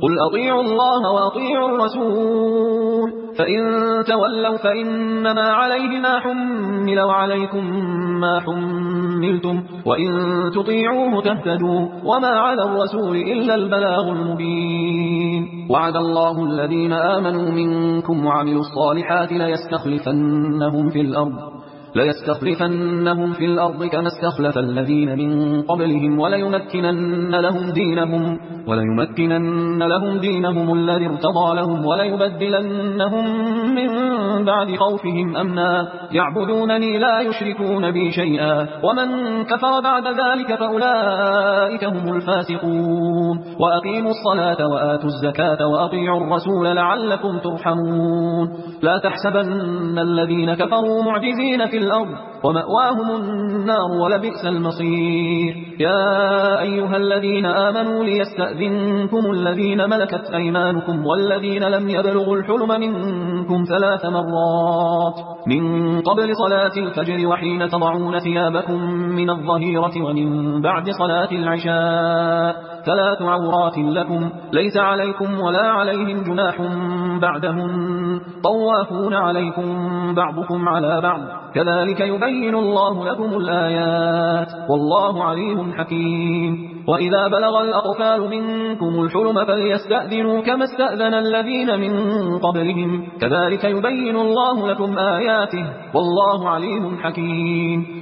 قل أطيعوا الله وأطيعوا الرسول فإن تولوا فإنما عليه ما حمل وعليكم ما حملتم وإن تطيعوه تهتدوا وما على الرسول إلا البلاغ المبين. وعد الله الذين آمنوا منكم وعملوا الصالحات ليستخلفنهم في الأرض كما استخلف الذين من قبلهم وليمكنن لهم دينهم الذي ارتضى لهم وليبدلنهم من بعد خوفهم أمنا يعبدونني لا يشركون بي شيئا ومن كفر بعد ذلك فأولئك هم الفاسقون. وأقيموا الصلاة وآتوا الزكاة وأطيعوا الرسول لعلكم ترحمون. لا تحسبن الذين كفروا معجزين في الأرض ومأواهم النار ولبئس المصير. يا أيها الذين آمنوا ليستأذنكم الذين ملكت أيمانكم والذين لم يبلغوا الحلم منكم 3 مرات من قبل صلاة الفجر وحين تضعون ثيابكم من الظهيرة ومن بعد صلاة العشاء 3 عورات لكم ليس عليكم ولا عليهم جناح بعدهم طوافون عليكم بعضكم على بعض كذلك يبين الله لكم الآيات والله عليم حكيم. وإذا بلغ الأطفال منكم الحلم فليستأذنوا كما استأذن الذين من قبلهم كذلك يبين الله لكم آياته والله عليم حكيم.